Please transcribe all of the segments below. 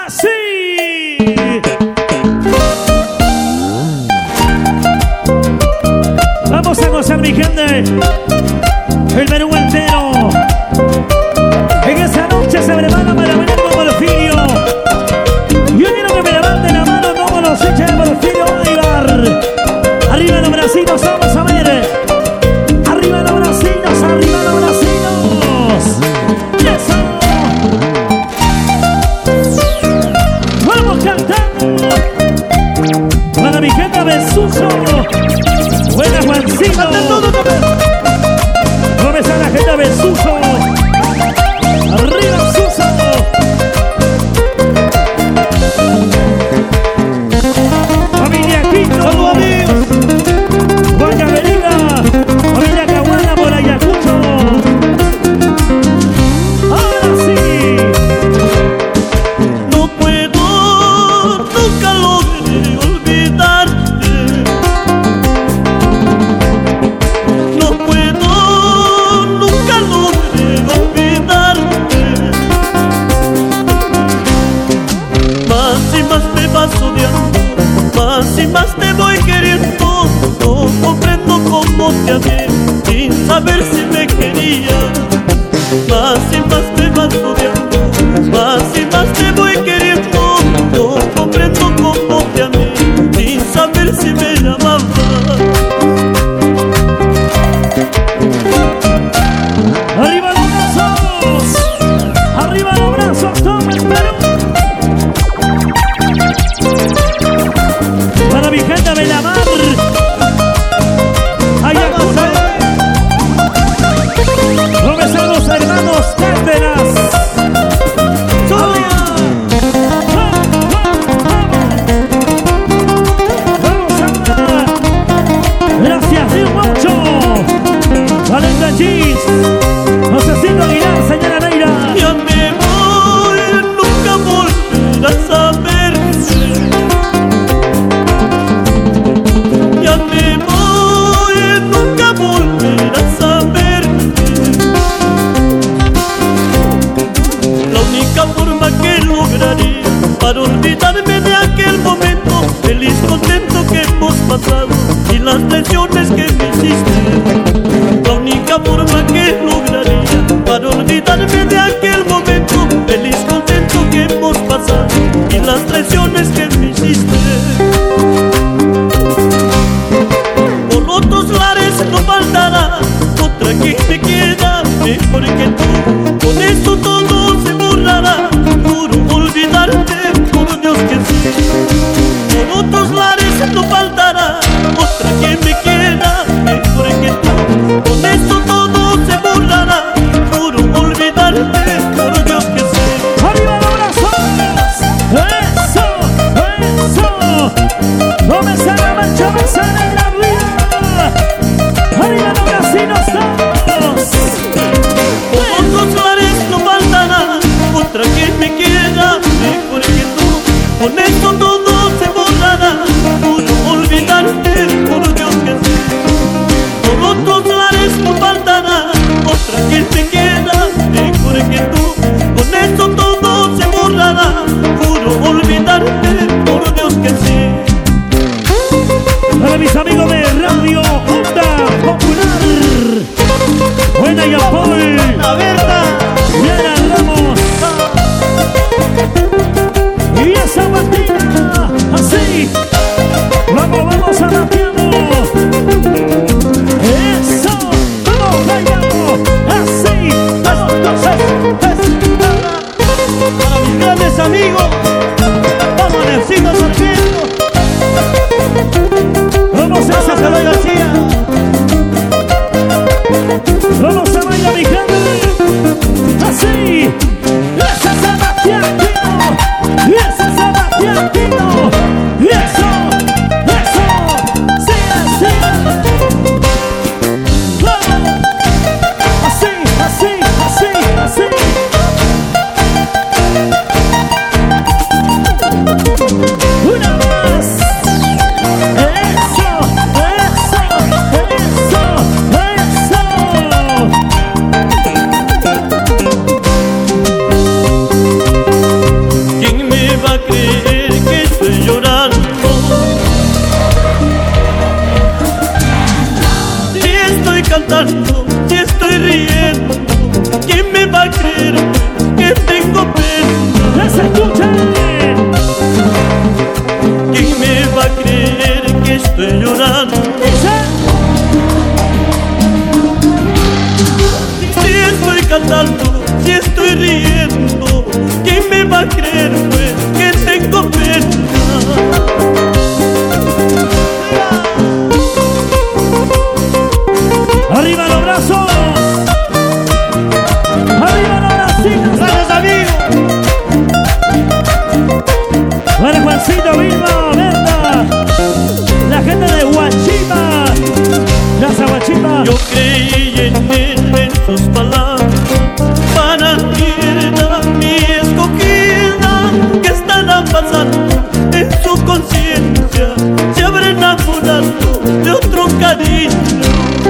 Así. Vamos a gozar, mi gente. El Perú entero. En esa noche se prepara para venir con Porfirio. Yo quiero que me levanten la mano como los hinchas de Porfirio Bolívar. Arriba los bracitos, vamos a ver. Arriba los bracitos, arriba los bracitos. Eso. Vamos cantando. Para mi gente Besuso. Buena Juancito. ¿Dónde está la gente Besuso? Arriba Suso. Familia Quito. Saludos amigos. Guayaberiga. Familia Caguana por Ayacucho. Ahora sí. No puedo, nunca logré olvidarte. No puedo, nunca logré olvidarte. Más y más me vas odiando, más y más te voy queriendo. No comprendo cómo te amé sin saber si me querías. Más y más me vas odiando, más y más te voy queriendo. No comprendo cómo te amé sin saber si me llamabas. Arriba los brazos. Arriba los brazos. Todo el Perú. Para mi gente de la mar. Ayacucho. ¿Dónde están los hermanos Cárdenas? Gracias, Río Mucho. Valenta Gis. Josecito Aguilar, señora Neira. Ya me voy, nunca volverás a verme. Ya me voy, nunca volverás a verme. La única forma que lograría para olvidarme de aquel momento feliz, contento que hemos pasado y las lesiones que me hiciste. La única forma que lograría para olvidarme de aquel momento feliz, contento que hemos pasado y las lesiones que me hiciste. Por otros lares no faltará otra que me quiera mejor que tú. Con esto todo se borrará, juro olvidarte, por Dios que sí. Por otros lares no faltará otra que me quiera mejor que tú. Con esto todo se borrará, juro olvidarte, por Dios que sí. ¡Arriba los brazos! ¡Eso! ¡Eso! ¡No me sale la mancha, me sale la vida! ¡Arriba los bracitos todos! Por otros lares no faltará otra que me quiera mejor que tú. Con esto todo se borrará, juro olvidarte, por Dios que sí. Por otros lares no faltará otra que me quiera mejor que tú. Con esto todo se borrará, juro olvidarte, por Dios que sí. Para mis amigos de Radio Onda Popular, Buena y Apol, La verdad. Diana Ramos y esa Martina, así. Vamos a rapeando. Eso, vamos bailando, así. Para mis grandes amigos, vamos Necesito Sarmiento, Vamos a vamos Eloy García. Vamos a bailar, mi gente. Así. Ese es Sebastián Quino. Y ese es Sebastián Quino. Y eso. Sí, así. Vamos. Así. Josecito, Vilma, Berta, la gente de Huachipa, Plaza Huachipa. Yo creí en él, en sus palabras, para mí era mi escogida. ¿Qué estará pasando en su conciencia? Se habrá enamorado de otro cariño.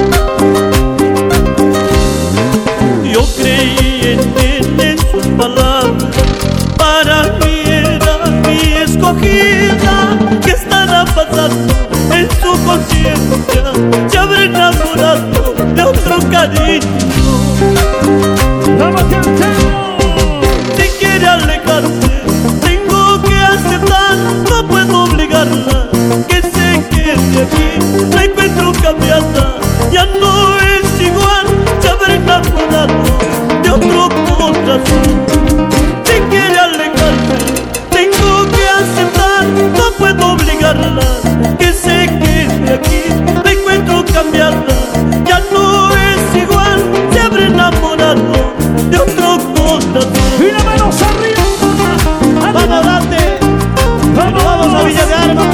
Yo creí en él, en sus palabras, para mí era mi escogida. ¿Qué estará pasando en su conciencia? Se habrá enamorado de otro cariño. Vamos cantando. Si quiere alejarse, tengo que aceptar, no puedo obligarla. Que se quede aquí, la encuentro cambiada, ya no es igual. Se habrá enamorado de otro corazón. Si quiere alejarse, tengo que aceptar, no puedo obligarla. Que se quede aquí, la encuentro cambiada, ya no es igual. Se habrá enamorado de otro corazón. Y la mano arriba. Vamos a darte, vamos a Villa de Armas.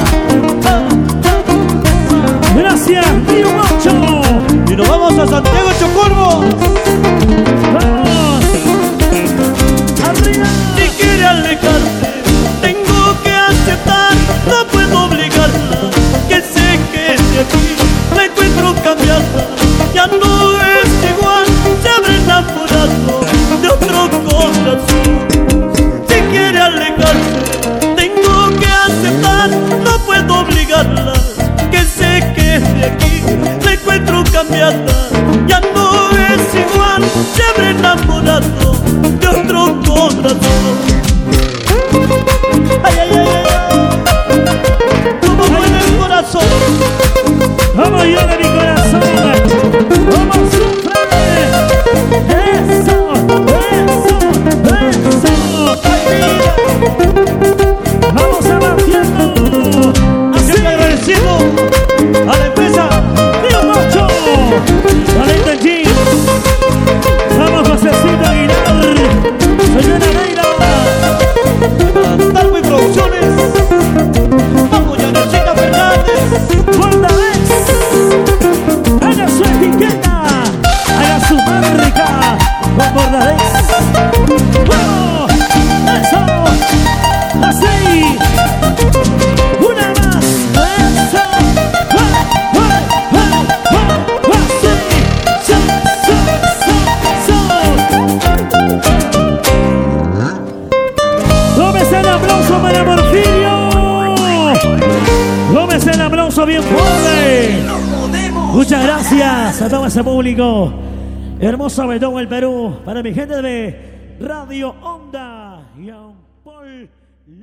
Gracias, Río Macho. Y nos vamos a Santiago Chocorvo. Vamos. Arriba. Si quiere alejarse, tengo que aceptar, no puedo obligarla. Que se quede aquí, la encuentro cambiada, ya no es igual. Se habrá enamorado de otro corazón. Si quiere alejarse, tengo que aceptar, no puedo obligarla. Que se quede aquí, la encuentro cambiada, ya no es igual. Se habrá enamorado de otro corazón. Ay, ay, ay, ay, ay. ¿Cómo mueve el corazón? Vamos yo de mi corazón. Vamos, sufre. Eso, eso, eso. Vamos abatiendo. Siempre agradecido a la empresa Río Macho. Talento en jeans. Vamos, Josecito Aguilar. Señora Neira. Darwin Producciones. Vamos, Yanocita Fernández. Bordadex. Haga su etiqueta. Haga su marca. Con Bordadex. ¡Bueno! ¡Eso! ¡Así! ¡Una más! ¡Eso! ¡Así! ¡So! ¡Gómez el aplauso para Porfirio! ¡Gómez el aplauso bien fuerte! Muchas gracias a todo ese público hermoso de todo el Perú, para mi gente de Radio Onda.